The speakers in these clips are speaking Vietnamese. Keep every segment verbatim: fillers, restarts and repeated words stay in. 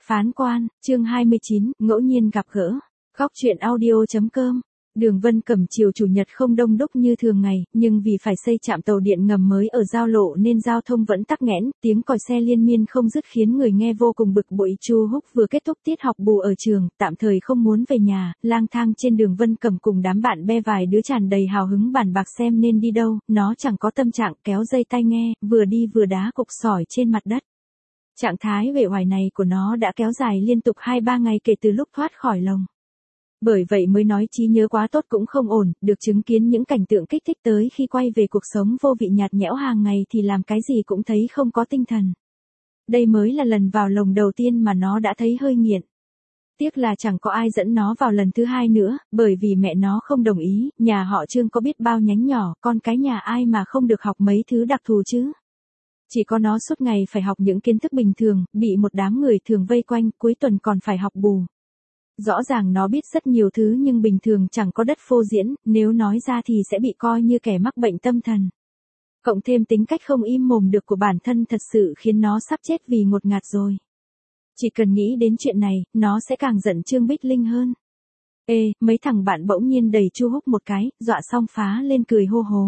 Phán quan, chương hai mươi chín, ngẫu nhiên gặp gỡ. Góc truyện audio chấm com. Đường Vân Cẩm chiều chủ nhật không đông đúc như thường ngày, nhưng vì phải xây trạm tàu điện ngầm mới ở giao lộ nên giao thông vẫn tắc nghẽn, tiếng còi xe liên miên không dứt khiến người nghe vô cùng bực bội. Chu Húc vừa kết thúc tiết học bù ở trường, tạm thời không muốn về nhà, lang thang trên đường Vân Cẩm cùng đám bạn bè vài đứa tràn đầy hào hứng bàn bạc xem nên đi đâu, nó chẳng có tâm trạng kéo dây tai nghe, vừa đi vừa đá cục sỏi trên mặt đất. Trạng thái uể oải này của nó đã kéo dài liên tục hai ba ngày kể từ lúc thoát khỏi lồng. Bởi vậy mới nói trí nhớ quá tốt cũng không ổn, được chứng kiến những cảnh tượng kích thích tới khi quay về cuộc sống vô vị nhạt nhẽo hàng ngày thì làm cái gì cũng thấy không có tinh thần. Đây mới là lần vào lồng đầu tiên mà nó đã thấy hơi nghiện. Tiếc là chẳng có ai dẫn nó vào lần thứ hai nữa, bởi vì mẹ nó không đồng ý, nhà họ Trương có biết bao nhánh nhỏ, con cái nhà ai mà không được học mấy thứ đặc thù chứ. Chỉ có nó suốt ngày phải học những kiến thức bình thường, bị một đám người thường vây quanh, cuối tuần còn phải học bù. Rõ ràng nó biết rất nhiều thứ nhưng bình thường chẳng có đất phô diễn, nếu nói ra thì sẽ bị coi như kẻ mắc bệnh tâm thần. Cộng thêm tính cách không im mồm được của bản thân thật sự khiến nó sắp chết vì ngột ngạt rồi. Chỉ cần nghĩ đến chuyện này, nó sẽ càng giận Trương Bích Linh hơn. Ê, mấy thằng bạn bỗng nhiên đẩy Chu Húc một cái, dọa xong phá lên cười hô hố.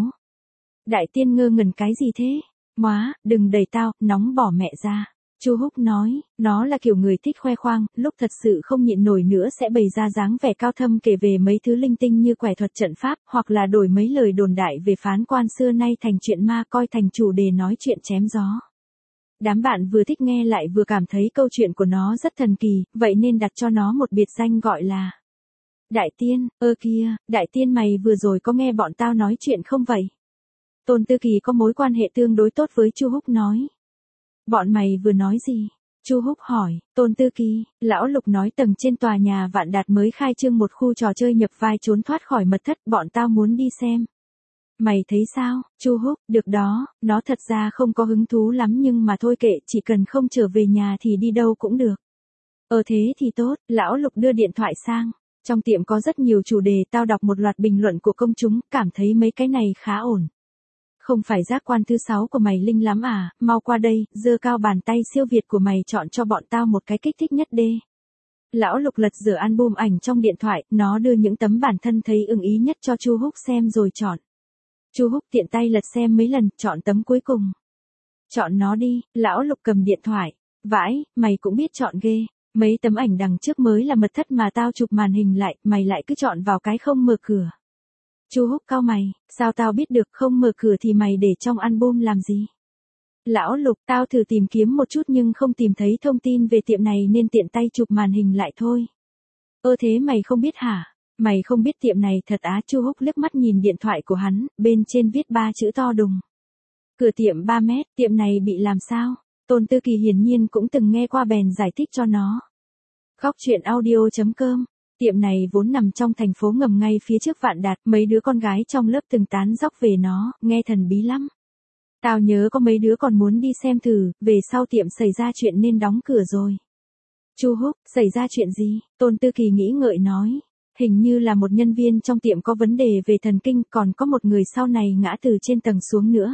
Đại tiên ngơ ngẩn cái gì thế? Móa, đừng đẩy tao, nóng bỏ mẹ ra. Chu Húc nói, nó là kiểu người thích khoe khoang, lúc thật sự không nhịn nổi nữa sẽ bày ra dáng vẻ cao thâm kể về mấy thứ linh tinh như quẻ thuật trận pháp, hoặc là đổi mấy lời đồn đại về phán quan xưa nay thành chuyện ma coi thành chủ đề nói chuyện chém gió. Đám bạn vừa thích nghe lại vừa cảm thấy câu chuyện của nó rất thần kỳ, vậy nên đặt cho nó một biệt danh gọi là Đại Tiên. Ơ kia, Đại Tiên mày vừa rồi có nghe bọn tao nói chuyện không vậy? Tôn Tư Kỳ có mối quan hệ tương đối tốt với Chu Húc nói. Bọn mày vừa nói gì? Chu Húc hỏi. Tôn Tư Kỳ, lão Lục nói tầng trên tòa nhà Vạn Đạt mới khai trương một khu trò chơi nhập vai trốn thoát khỏi mật thất, bọn tao muốn đi xem. Mày thấy sao? Chu Húc, được đó, nó thật ra không có hứng thú lắm nhưng mà thôi kệ, chỉ cần không trở về nhà thì đi đâu cũng được. Ờ thế thì tốt, lão Lục đưa điện thoại sang. Trong tiệm có rất nhiều chủ đề, tao đọc một loạt bình luận của công chúng, cảm thấy mấy cái này khá ổn. Không phải giác quan thứ sáu của mày linh lắm à, mau qua đây, giơ cao bàn tay siêu việt của mày chọn cho bọn tao một cái kích thích nhất đê. Lão Lục lật dở album ảnh trong điện thoại, nó đưa những tấm bản thân thấy ưng ý nhất cho Chu Húc xem rồi chọn. Chu Húc tiện tay lật xem mấy lần, chọn tấm cuối cùng. Chọn nó đi, lão Lục cầm điện thoại. Vãi, mày cũng biết chọn ghê. Mấy tấm ảnh đằng trước mới là mật thất mà tao chụp màn hình lại, mày lại cứ chọn vào cái không mở cửa. Chu Húc cau mày, sao tao biết được không mở cửa thì mày để trong album làm gì? Lão Lục, tao thử tìm kiếm một chút nhưng không tìm thấy thông tin về tiệm này nên tiện tay chụp màn hình lại thôi. Ơ thế mày không biết hả? Mày không biết tiệm này thật á? Chu Húc liếc mắt nhìn điện thoại của hắn, bên trên viết ba chữ to đùng. Cửa tiệm ba mét, tiệm này bị làm sao? Tôn Tư Kỳ hiển nhiên cũng từng nghe qua bèn giải thích cho nó. Góc truyện audio chấm com. Tiệm này vốn nằm trong thành phố ngầm ngay phía trước Vạn Đạt, mấy đứa con gái trong lớp từng tán dóc về nó, nghe thần bí lắm. Tao nhớ có mấy đứa còn muốn đi xem thử, về sau tiệm xảy ra chuyện nên đóng cửa rồi. Chu Húc, xảy ra chuyện gì? Tôn Tư Kỳ nghĩ ngợi nói. Hình như là một nhân viên trong tiệm có vấn đề về thần kinh, còn có một người sau này ngã từ trên tầng xuống nữa.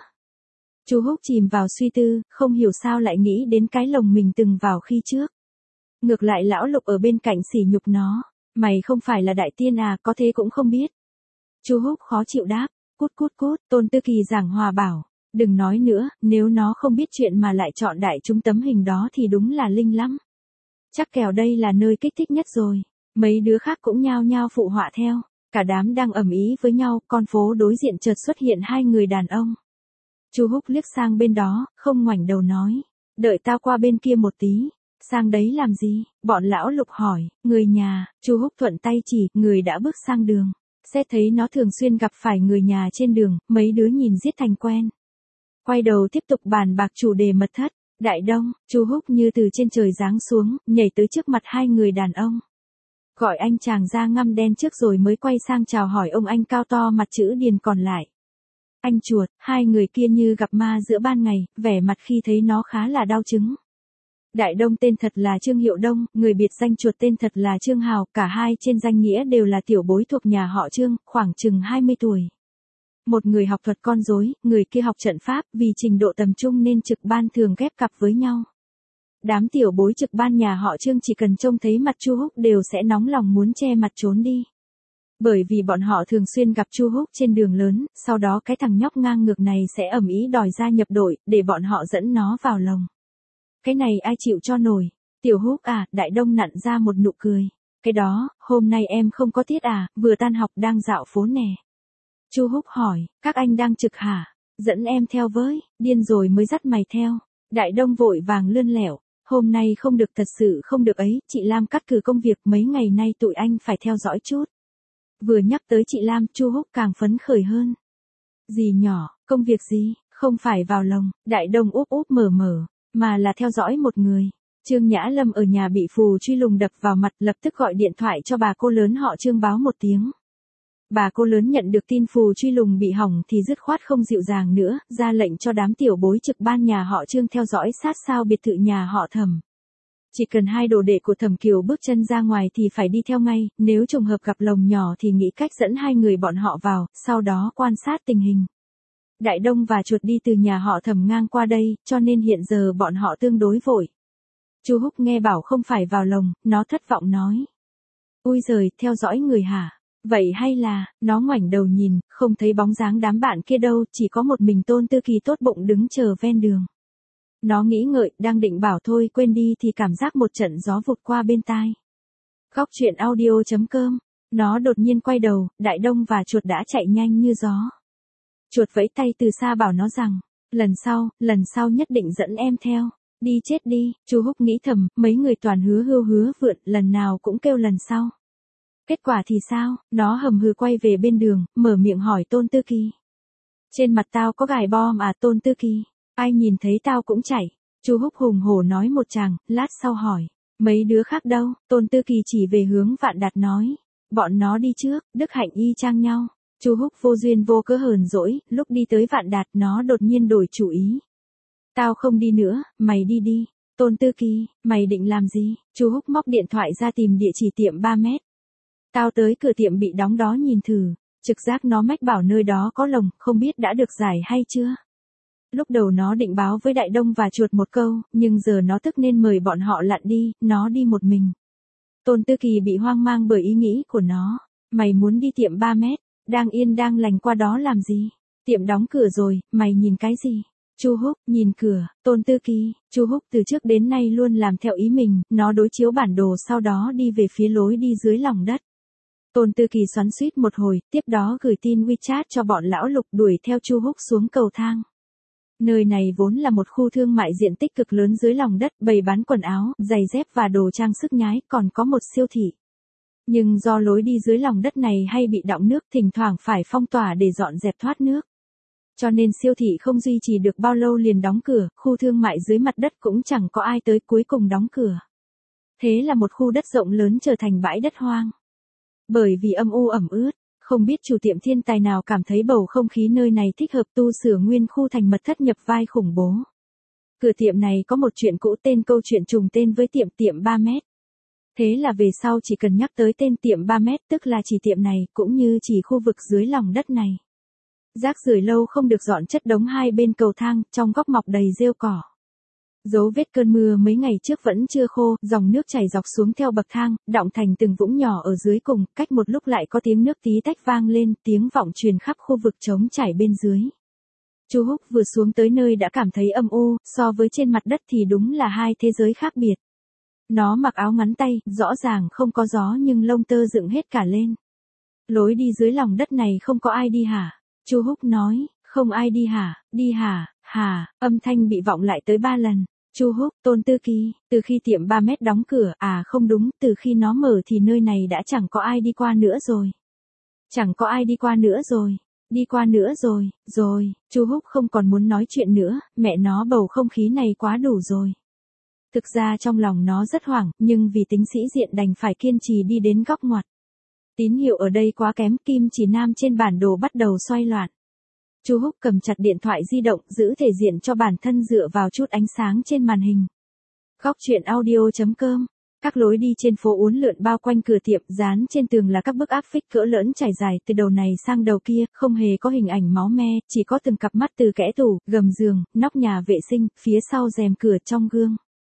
Chu Húc chìm vào suy tư, không hiểu sao lại nghĩ đến cái lồng mình từng vào khi trước. Ngược lại lão Lục ở bên cạnh sỉ nhục nó. Mày không phải là Đại Tiên à, có thế cũng không biết. Chu Húc khó chịu đáp, cút cút cút, Tôn Tư Kỳ giảng hòa bảo, đừng nói nữa, nếu nó không biết chuyện mà lại chọn đại chúng tấm hình đó thì đúng là linh lắm. Chắc kẻo đây là nơi kích thích nhất rồi. Mấy đứa khác cũng nhao nhao phụ họa theo, cả đám đang ầm ĩ với nhau, con phố đối diện chợt xuất hiện hai người đàn ông. Chu Húc liếc sang bên đó, không ngoảnh đầu nói, đợi tao qua bên kia một tí. Sang đấy làm gì? Bọn lão Lục hỏi, người nhà. Chu Húc thuận tay chỉ, người đã bước sang đường. Xét thấy nó thường xuyên gặp phải người nhà trên đường, mấy đứa nhìn giết thành quen. Quay đầu tiếp tục bàn bạc chủ đề mật thất. Đại Đông, Chu Húc như từ trên trời giáng xuống, nhảy tới trước mặt hai người đàn ông. Gọi anh chàng da ngăm đen trước rồi mới quay sang chào hỏi ông anh cao to mặt chữ điền còn lại. Anh chuột, hai người kia như gặp ma giữa ban ngày, vẻ mặt khi thấy nó khá là đau chứng. Đại Đông tên thật là Trương Hiệu Đông, người biệt danh chuột tên thật là Trương Hào, cả hai trên danh nghĩa đều là tiểu bối thuộc nhà họ Trương, khoảng chừng hai mươi tuổi. Một người học thuật con rối, người kia học trận pháp, vì trình độ tầm trung nên trực ban thường ghép cặp với nhau. đám tiểu bối trực ban nhà họ Trương chỉ cần trông thấy mặt Chu Húc đều sẽ nóng lòng muốn che mặt trốn đi. Bởi vì bọn họ thường xuyên gặp Chu Húc trên đường lớn, sau đó cái thằng nhóc ngang ngược này sẽ ầm ĩ đòi gia nhập đội, để bọn họ dẫn nó vào lồng. Cái này ai chịu cho nổi? Tiểu Húc à, Đại Đông nặn ra một nụ cười. Cái đó, hôm nay em không có tiết à, vừa tan học đang dạo phố nè. Chu Húc hỏi, các anh đang trực hả? Dẫn em theo với, điên rồi mới dắt mày theo. Đại Đông vội vàng lươn lẻo, hôm nay không được, thật sự không được ấy, chị Lam cắt cử công việc, mấy ngày nay tụi anh phải theo dõi chút. Vừa nhắc tới chị Lam, Chu Húc càng phấn khởi hơn. Gì nhỏ, công việc gì, không phải vào lồng, Đại Đông úp úp mở mở, mà là theo dõi một người. Trương Nhã Lâm ở nhà bị phù truy lùng đập vào mặt, lập tức gọi điện thoại cho bà cô lớn họ Trương báo một tiếng. Bà cô lớn nhận được tin phù truy lùng bị hỏng thì dứt khoát không dịu dàng nữa, ra lệnh cho đám tiểu bối trực ban nhà họ Trương theo dõi sát sao biệt thự nhà họ Thẩm. Chỉ cần hai đồ đệ của Thẩm Kiều bước chân ra ngoài thì phải đi theo ngay, nếu trùng hợp gặp lồng nhỏ thì nghĩ cách dẫn hai người bọn họ vào, sau đó quan sát tình hình. Đại Đông và Chuột đi từ nhà họ Thẩm ngang qua đây, cho nên hiện giờ bọn họ tương đối vội. Chu Húc nghe bảo không phải vào lồng, nó thất vọng nói. Ui giời, theo dõi người hả? Vậy hay là, nó ngoảnh đầu nhìn, không thấy bóng dáng đám bạn kia đâu, chỉ có một mình Tôn Tư Kỳ tốt bụng đứng chờ ven đường. Nó nghĩ ngợi, đang định bảo thôi quên đi thì cảm giác một trận gió vụt qua bên tai. Góc truyện audio chấm com, nó đột nhiên quay đầu, Đại Đông và Chuột đã chạy nhanh như gió. Chuột vẫy tay từ xa bảo nó rằng, lần sau, lần sau nhất định dẫn em theo. Đi chết đi, Chu Húc nghĩ thầm, mấy người toàn hứa hưu hứa vượn, lần nào cũng kêu lần sau. Kết quả thì sao, nó hầm hừ quay về bên đường, mở miệng hỏi Tôn Tư Kỳ. Trên mặt tao có gài bom à Tôn Tư Kỳ, ai nhìn thấy tao cũng chảy. Chu Húc hùng hổ nói một tràng, lát sau hỏi, mấy đứa khác đâu, Tôn Tư Kỳ chỉ về hướng Vạn Đạt nói. Bọn nó đi trước, đức hạnh y chang nhau. Chu Húc vô duyên vô cớ hờn dỗi, lúc đi tới Vạn Đạt nó đột nhiên đổi chủ ý. Tao không đi nữa, mày đi đi. Tôn Tư Kỳ, mày định làm gì? Chu Húc móc điện thoại ra tìm địa chỉ tiệm ba mét. Tao tới cửa tiệm bị đóng đó nhìn thử, trực giác nó mách bảo nơi đó có lồng, không biết đã được giải hay chưa. Lúc đầu nó định báo với Đại Đông và Chuột một câu, nhưng giờ nó tức nên mời bọn họ lặn đi, nó đi một mình. Tôn Tư Kỳ bị hoang mang bởi ý nghĩ của nó. Mày muốn đi tiệm ba mét, đang yên đang lành qua đó làm gì? Tiệm đóng cửa rồi, mày nhìn cái gì? Chu Húc, nhìn cửa, Tôn Tư Kỳ, Chu Húc từ trước đến nay luôn làm theo ý mình, nó đối chiếu bản đồ sau đó đi về phía lối đi dưới lòng đất. Tôn Tư Kỳ xoắn xuýt một hồi, tiếp đó gửi tin WeChat cho bọn lão Lục đuổi theo Chu Húc xuống cầu thang. Nơi này vốn là một khu thương mại diện tích cực lớn dưới lòng đất, bày bán quần áo, giày dép và đồ trang sức nhái, còn có một siêu thị. Nhưng do lối đi dưới lòng đất này hay bị đọng nước, thỉnh thoảng phải phong tỏa để dọn dẹp thoát nước. Cho nên siêu thị không duy trì được bao lâu liền đóng cửa, khu thương mại dưới mặt đất cũng chẳng có ai tới, cuối cùng đóng cửa. Thế là một khu đất rộng lớn trở thành bãi đất hoang. Bởi vì âm u ẩm ướt, không biết chủ tiệm thiên tài nào cảm thấy bầu không khí nơi này thích hợp tu sửa nguyên khu thành mật thất nhập vai khủng bố. Cửa tiệm này có một chuyện cũ, tên câu chuyện trùng tên với tiệm tiệm ba mét. Thế là về sau chỉ cần nhắc tới tên tiệm ba mét tức là chỉ tiệm này, cũng như chỉ khu vực dưới lòng đất này. Rác rưởi lâu không được dọn chất đống hai bên cầu thang, trong góc mọc đầy rêu cỏ. Dấu vết cơn mưa mấy ngày trước vẫn chưa khô, dòng nước chảy dọc xuống theo bậc thang, đọng thành từng vũng nhỏ ở dưới cùng, cách một lúc lại có tiếng nước tí tách vang lên, tiếng vọng truyền khắp khu vực trống trải bên dưới. Chu Húc vừa xuống tới nơi đã cảm thấy âm u, so với trên mặt đất thì đúng là hai thế giới khác biệt. Nó mặc áo ngắn tay, rõ ràng không có gió nhưng lông tơ dựng hết cả lên. Lối đi dưới lòng đất này không có ai đi hả? Chu Húc nói, không ai đi hả, đi hả, hả, âm thanh bị vọng lại tới ba lần. Chu Húc, Tôn Tư Kỳ, từ khi tiệm ba mét đóng cửa, à không đúng, từ khi nó mở thì nơi này đã chẳng có ai đi qua nữa rồi. Chẳng có ai đi qua nữa rồi, đi qua nữa rồi, rồi, Chu Húc không còn muốn nói chuyện nữa, mẹ nó bầu không khí này quá đủ rồi. Thực ra trong lòng nó rất hoảng, nhưng vì tính sĩ diện đành phải kiên trì đi đến góc ngoặt. Tín hiệu ở đây quá kém, kim chỉ nam trên bản đồ bắt đầu xoay loạn. Chu Húc cầm chặt điện thoại di động, giữ thể diện cho bản thân dựa vào chút ánh sáng trên màn hình. Góc truyện audio chấm com. Các lối đi trên phố uốn lượn bao quanh cửa tiệm, dán trên tường là các bức áp phích cỡ lớn trải dài từ đầu này sang đầu kia, không hề có hình ảnh máu me, chỉ có từng cặp mắt từ kẽ tủ, gầm giường, nóc nhà vệ sinh, phía sau rèm cửa, trong gương.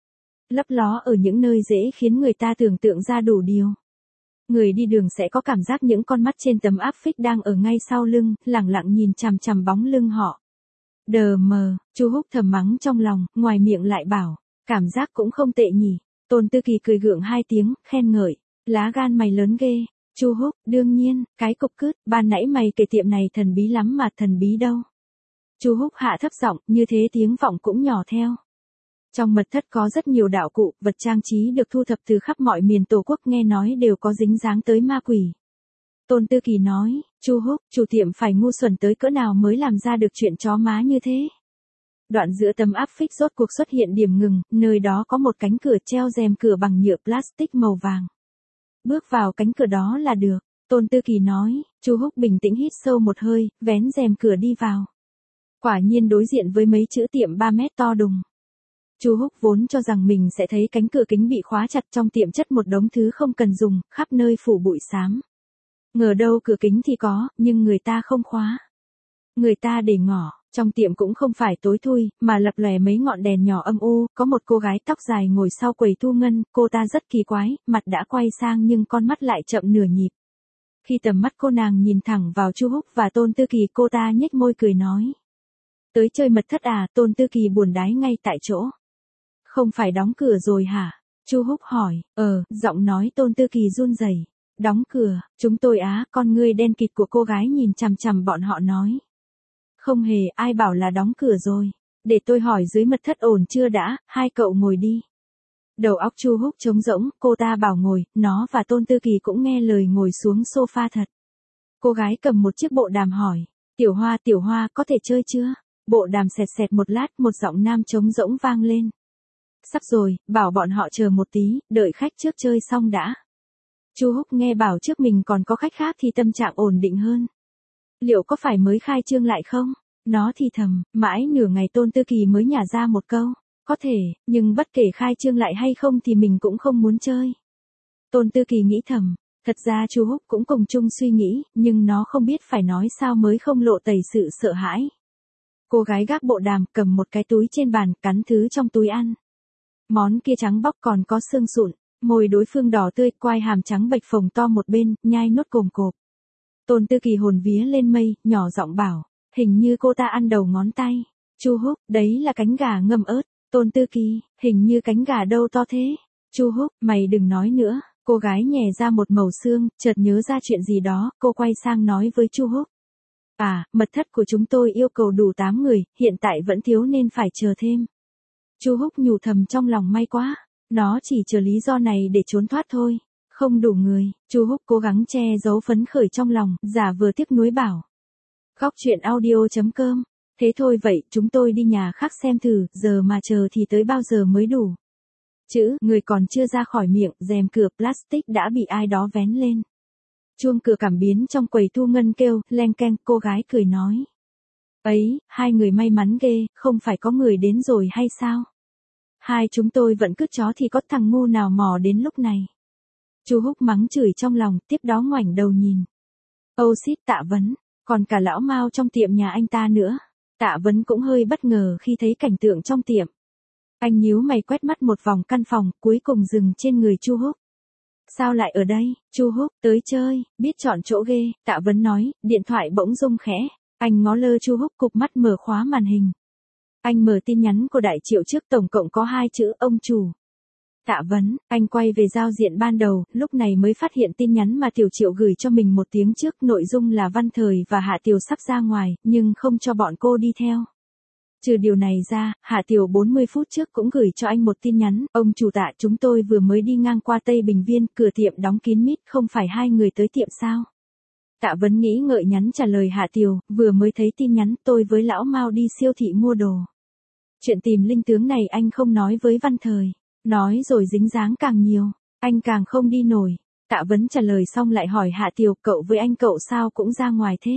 lấp ló ở những nơi dễ khiến người ta tưởng tượng ra đủ điều. Người đi đường sẽ có cảm giác những con mắt trên tấm áp phích đang ở ngay sau lưng, lẳng lặng nhìn chằm chằm bóng lưng họ. Đờ mờ, Chu Húc thầm mắng trong lòng, ngoài miệng lại bảo, cảm giác cũng không tệ nhỉ. Tôn Tư Kỳ cười gượng hai tiếng, khen ngợi, lá gan mày lớn ghê. Chu Húc, đương nhiên, cái cục cứt, ban nãy mày kể tiệm này thần bí lắm mà thần bí đâu. Chu Húc hạ thấp giọng, như thế tiếng vọng cũng nhỏ theo. Trong mật thất có rất nhiều đạo cụ, vật trang trí được thu thập từ khắp mọi miền Tổ quốc, nghe nói đều có dính dáng tới ma quỷ. Tôn Tư Kỳ nói, Chu Húc, chủ tiệm phải ngu xuẩn tới cỡ nào mới làm ra được chuyện chó má như thế. Đoạn giữa tấm áp phích rốt cuộc xuất hiện điểm ngừng, nơi đó có một cánh cửa treo rèm cửa bằng nhựa plastic màu vàng. Bước vào cánh cửa đó là được, Tôn Tư Kỳ nói. Chu Húc bình tĩnh hít sâu một hơi, vén rèm cửa đi vào. Quả nhiên đối diện với mấy chữ tiệm ba mét to đùng. Chu Húc vốn cho rằng mình sẽ thấy cánh cửa kính bị khóa chặt, trong tiệm chất một đống thứ không cần dùng, khắp nơi phủ bụi xám. Ngờ đâu cửa kính thì có, nhưng người ta không khóa. Người ta để ngỏ, trong tiệm cũng không phải tối thui, mà lập lòe mấy ngọn đèn nhỏ âm u, có một cô gái tóc dài ngồi sau quầy thu ngân, cô ta rất kỳ quái, mặt đã quay sang nhưng con mắt lại chậm nửa nhịp. Khi tầm mắt cô nàng nhìn thẳng vào Chu Húc và Tôn Tư Kỳ, cô ta nhếch môi cười nói. Tới chơi mật thất à? Tôn Tư Kỳ buồn đái ngay tại chỗ. Không phải đóng cửa rồi hả? Chu Húc hỏi. Ờ, giọng nói Tôn Tư Kỳ run rẩy. Đóng cửa, chúng tôi á, con ngươi đen kịt của cô gái nhìn chằm chằm bọn họ nói. Không hề, ai bảo là đóng cửa rồi. Để tôi hỏi dưới mật thất ổn chưa đã, hai cậu ngồi đi. Đầu óc Chu Húc trống rỗng, cô ta bảo ngồi, nó và Tôn Tư Kỳ cũng nghe lời ngồi xuống sofa thật. Cô gái cầm một chiếc bộ đàm hỏi. Tiểu Hoa, Tiểu Hoa, có thể chơi chưa? Bộ đàm xẹt xẹt một lát, một giọng nam trống rỗng vang lên. Sắp rồi, bảo bọn họ chờ một tí, đợi khách trước chơi xong đã. Chu Húc nghe bảo trước mình còn có khách khác thì tâm trạng ổn định hơn. Liệu có phải mới khai trương lại không? Nó thì thầm, mãi nửa ngày Tôn Tư Kỳ mới nhả ra một câu. Có thể, nhưng bất kể khai trương lại hay không thì mình cũng không muốn chơi. Tôn Tư Kỳ nghĩ thầm, thật ra Chu Húc cũng cùng chung suy nghĩ, nhưng nó không biết phải nói sao mới không lộ tẩy sự sợ hãi. Cô gái gác bộ đàm, cầm một cái túi trên bàn, cắn thứ trong túi ăn. Món kia trắng bóc còn có xương sụn, môi đối phương đỏ tươi, quai hàm trắng bệch phồng to một bên, nhai nuốt cồm cộp. Tôn Tư Kỳ hồn vía lên mây, nhỏ giọng bảo, hình như cô ta ăn đầu ngón tay. Chu Húc, đấy là cánh gà ngâm ớt. Tôn Tư Kỳ, hình như cánh gà đâu to thế. Chu Húc, mày đừng nói nữa. Cô gái nhè ra một mẩu xương, chợt nhớ ra chuyện gì đó, cô quay sang nói với Chu Húc. À, mật thất của chúng tôi yêu cầu đủ tám người, hiện tại vẫn thiếu nên phải chờ thêm. Chu Húc nhủ thầm trong lòng, may quá, nó chỉ chờ lý do này để trốn thoát thôi. Không đủ người, Chu Húc cố gắng che giấu phấn khởi trong lòng, giả vừa tiếc nuối bảo. Góc truyện audio chấm com. Thế thôi vậy, chúng tôi đi nhà khác xem thử, giờ mà chờ thì tới bao giờ mới đủ. Chữ, người còn chưa ra khỏi miệng, rèm cửa plastic đã bị ai đó vén lên. Chuông cửa cảm biến trong quầy thu ngân kêu, leng keng, cô gái cười nói. Ấy, hai người may mắn ghê, không phải có người đến rồi hay sao? Hai chúng tôi vẫn cứ chó thì có thằng ngu nào mò đến lúc này. Chu Húc mắng chửi trong lòng, tiếp đó ngoảnh đầu nhìn. Âu xít Tạ Vấn, còn cả lão Mao trong tiệm nhà anh ta nữa. Tạ Vấn cũng hơi bất ngờ khi thấy cảnh tượng trong tiệm. Anh nhíu mày quét mắt một vòng căn phòng, cuối cùng dừng trên người Chu Húc. Sao lại ở đây? Chu Húc, tới chơi, biết chọn chỗ ghê, Tạ Vấn nói, điện thoại bỗng rung khẽ. Anh ngó lơ Chu Húc, cụp mắt mở khóa màn hình. Anh mở tin nhắn của Đại Triệu trước, tổng cộng có hai chữ, ông chủ. Tạ Vấn, anh quay về giao diện ban đầu, lúc này mới phát hiện tin nhắn mà Tiểu Triệu gửi cho mình một tiếng trước, nội dung là Văn Thời và Hạ Tiểu sắp ra ngoài, nhưng không cho bọn cô đi theo. Trừ điều này ra, Hạ Tiểu bốn mươi phút trước cũng gửi cho anh một tin nhắn, ông chủ Tạ, chúng tôi vừa mới đi ngang qua Tây Bình Viên, cửa tiệm đóng kín mít, không phải hai người tới tiệm sao? Tạ Vấn nghĩ ngợi nhắn trả lời Hạ Tiểu, vừa mới thấy tin nhắn, tôi với lão Mao đi siêu thị mua đồ. Chuyện tìm linh tướng này anh không nói với Văn Thời. Nói rồi dính dáng càng nhiều, anh càng không đi nổi. Tạ Vấn trả lời xong lại hỏi Hạ Tiểu, cậu với anh cậu sao cũng ra ngoài thế?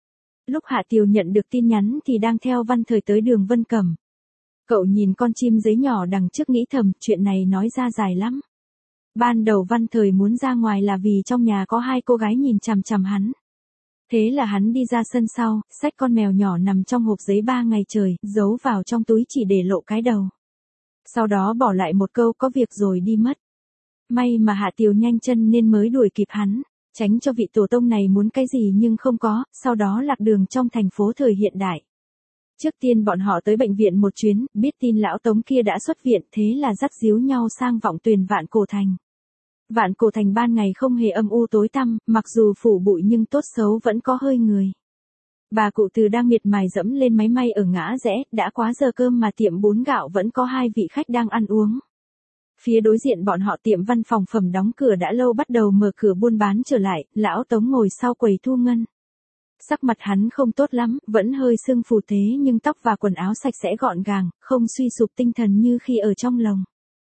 Lúc Hạ Tiểu nhận được tin nhắn thì đang theo Văn Thời tới đường Vân Cẩm. Cậu nhìn con chim giấy nhỏ đằng trước nghĩ thầm, chuyện này nói ra dài lắm. Ban đầu Văn Thời muốn ra ngoài là vì trong nhà có hai cô gái nhìn chằm chằm hắn. Thế là hắn đi ra sân sau, xách con mèo nhỏ nằm trong hộp giấy ba ngày trời, giấu vào trong túi chỉ để lộ cái đầu. Sau đó bỏ lại một câu có việc rồi đi mất. May mà Hạ Tiều nhanh chân nên mới đuổi kịp hắn, tránh cho vị tổ tông này muốn cái gì nhưng không có, sau đó lạc đường trong thành phố thời hiện đại. Trước tiên bọn họ tới bệnh viện một chuyến, biết tin lão Tống kia đã xuất viện, thế là dắt díu nhau sang Vọng Tuyền Vạn Cổ Thành. Vạn Cổ Thành ban ngày không hề âm u tối tăm, mặc dù phủ bụi nhưng tốt xấu vẫn có hơi người. Bà cụ Từ đang miệt mài dẫm lên máy may ở ngã rẽ, đã quá giờ cơm mà tiệm bún gạo vẫn có hai vị khách đang ăn uống. Phía đối diện bọn họ tiệm văn phòng phẩm đóng cửa đã lâu bắt đầu mở cửa buôn bán trở lại, lão Tống ngồi sau quầy thu ngân. Sắc mặt hắn không tốt lắm, vẫn hơi sưng phù thế nhưng tóc và quần áo sạch sẽ gọn gàng, không suy sụp tinh thần như khi ở trong lồng.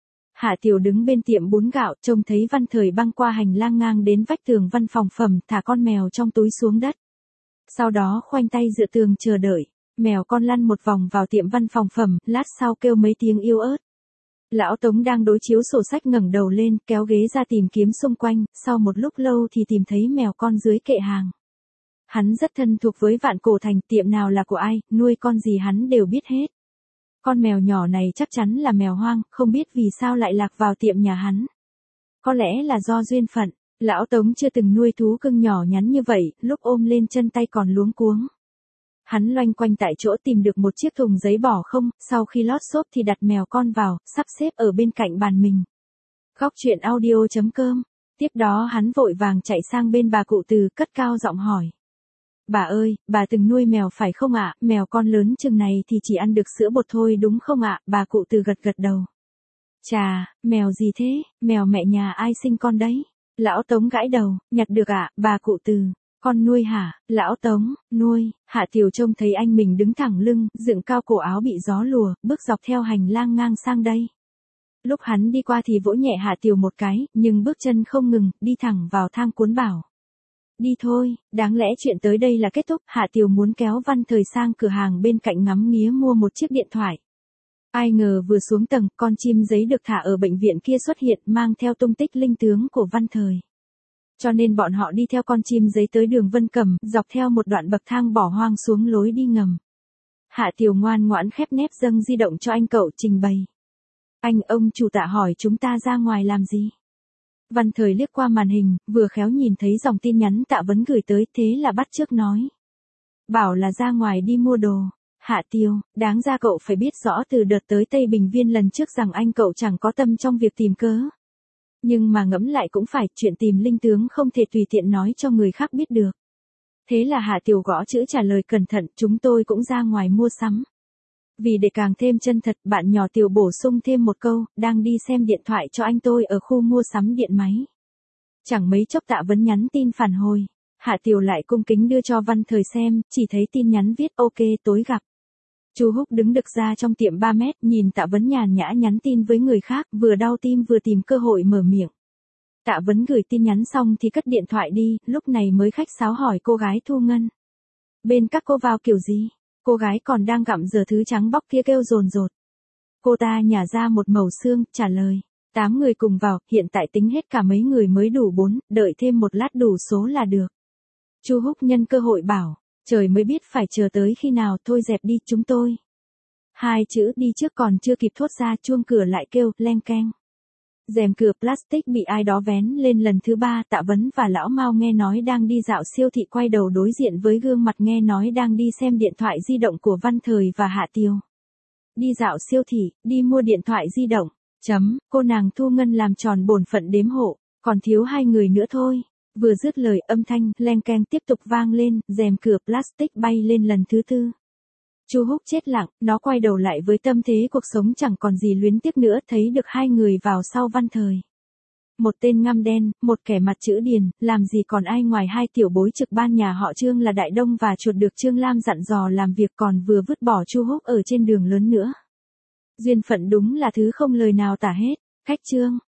Hạ Tiểu đứng bên tiệm bún gạo, trông thấy Văn Thời băng qua hành lang ngang đến vách tường văn phòng phẩm, thả con mèo trong túi xuống đất. Sau đó khoanh tay dựa tường chờ đợi, mèo con lăn một vòng vào tiệm văn phòng phẩm, lát sau kêu mấy tiếng yếu ớt. Lão Tống đang đối chiếu sổ sách ngẩng đầu lên, kéo ghế ra tìm kiếm xung quanh, sau một lúc lâu thì tìm thấy mèo con dưới kệ hàng. Hắn rất thân thuộc với Vạn Cổ Thành, tiệm nào là của ai, nuôi con gì hắn đều biết hết. Con mèo nhỏ này chắc chắn là mèo hoang, không biết vì sao lại lạc vào tiệm nhà hắn. Có lẽ là do duyên phận, lão Tống chưa từng nuôi thú cưng nhỏ nhắn như vậy, lúc ôm lên chân tay còn luống cuống. Hắn loanh quanh tại chỗ tìm được một chiếc thùng giấy bỏ không, sau khi lót xốp thì đặt mèo con vào, sắp xếp ở bên cạnh bàn mình. Góc truyện audio chấm com. Tiếp đó hắn vội vàng chạy sang bên bà cụ Từ, cất cao giọng hỏi. Bà ơi, bà từng nuôi mèo phải không ạ? Mèo con lớn chừng này thì chỉ ăn được sữa bột thôi đúng không ạ? Bà cụ Từ gật gật đầu. Chà, mèo gì thế? Mèo mẹ nhà ai sinh con đấy? Lão Tống gãi đầu, nhặt được ạ, bà cụ Từ. Con nuôi hả? Lão Tống, nuôi. Hạ Tiểu trông thấy anh mình đứng thẳng lưng, dựng cao cổ áo bị gió lùa, bước dọc theo hành lang ngang sang đây. Lúc hắn đi qua thì vỗ nhẹ Hạ Tiểu một cái, nhưng bước chân không ngừng, đi thẳng vào thang cuốn bảo. Đi thôi, đáng lẽ chuyện tới đây là kết thúc, Hạ Tiểu muốn kéo Văn Thời sang cửa hàng bên cạnh ngắm nghía mua một chiếc điện thoại. Ai ngờ vừa xuống tầng, con chim giấy được thả ở bệnh viện kia xuất hiện mang theo tung tích linh tướng của Văn Thời. Cho nên bọn họ đi theo con chim giấy tới đường Vân Cẩm, dọc theo một đoạn bậc thang bỏ hoang xuống lối đi ngầm. Hạ Tiểu ngoan ngoãn khép nép dâng di động cho anh cậu trình bày. Anh ông chủ Tạ hỏi chúng ta ra ngoài làm gì? Văn Thời liếc qua màn hình, vừa khéo nhìn thấy dòng tin nhắn Tạ Vấn gửi tới, thế là bắt chước nói. Bảo là ra ngoài đi mua đồ. Hạ Tiểu, đáng ra cậu phải biết rõ từ đợt tới Tây Bình Viên lần trước rằng anh cậu chẳng có tâm trong việc tìm cớ. Nhưng mà ngẫm lại cũng phải, chuyện tìm linh tướng không thể tùy tiện nói cho người khác biết được. Thế là Hạ Tiểu gõ chữ trả lời cẩn thận, chúng tôi cũng ra ngoài mua sắm. Vì để càng thêm chân thật, bạn nhỏ Tiểu bổ sung thêm một câu, đang đi xem điện thoại cho anh tôi ở khu mua sắm điện máy. Chẳng mấy chốc Tạ Vấn nhắn tin phản hồi. Hạ Tiểu lại cung kính đưa cho Văn Thời xem, chỉ thấy tin nhắn viết ok tối gặp. Chu Húc đứng đực ra trong tiệm ba mét, nhìn Tạ Vấn nhàn nhã nhắn tin với người khác, vừa đau tim vừa tìm cơ hội mở miệng. Tạ Vấn gửi tin nhắn xong thì cất điện thoại đi, lúc này mới khách sáo hỏi cô gái thu ngân. Bên các cô vào kiểu gì? Cô gái còn đang gặm dở thứ trắng bóc kia kêu rồn rột. Cô ta nhả ra một mẩu xương, trả lời. Tám người cùng vào, hiện tại tính hết cả mấy người mới đủ bốn, đợi thêm một lát đủ số là được. Chu Húc nhân cơ hội bảo. Trời mới biết phải chờ tới khi nào, thôi dẹp đi chúng tôi. Hai chữ đi trước còn chưa kịp thốt ra, chuông cửa lại kêu, leng keng. Rèm cửa plastic bị ai đó vén lên lần thứ ba, Tạ Vấn và Lão Mao nghe nói đang đi dạo siêu thị quay đầu đối diện với gương mặt nghe nói đang đi xem điện thoại di động của Văn Thời và Hạ Tiểu. Đi dạo siêu thị, đi mua điện thoại di động, chấm, cô nàng thu ngân làm tròn bổn phận đếm hộ, còn thiếu hai người nữa thôi. Vừa dứt lời, âm thanh leng keng tiếp tục vang lên, rèm cửa plastic bay lên lần thứ tư. Chu Húc chết lặng, nó quay đầu lại với tâm thế cuộc sống chẳng còn gì luyến tiếc nữa, thấy được hai người vào sau Văn Thời. Một tên ngăm đen, một kẻ mặt chữ điền, làm gì còn ai ngoài hai tiểu bối trực ban nhà họ Trương là Đại Đông và Chuột được Trương Lam dặn dò làm việc còn vừa vứt bỏ Chu Húc ở trên đường lớn nữa. Duyên phận đúng là thứ không lời nào tả hết, cách Trương.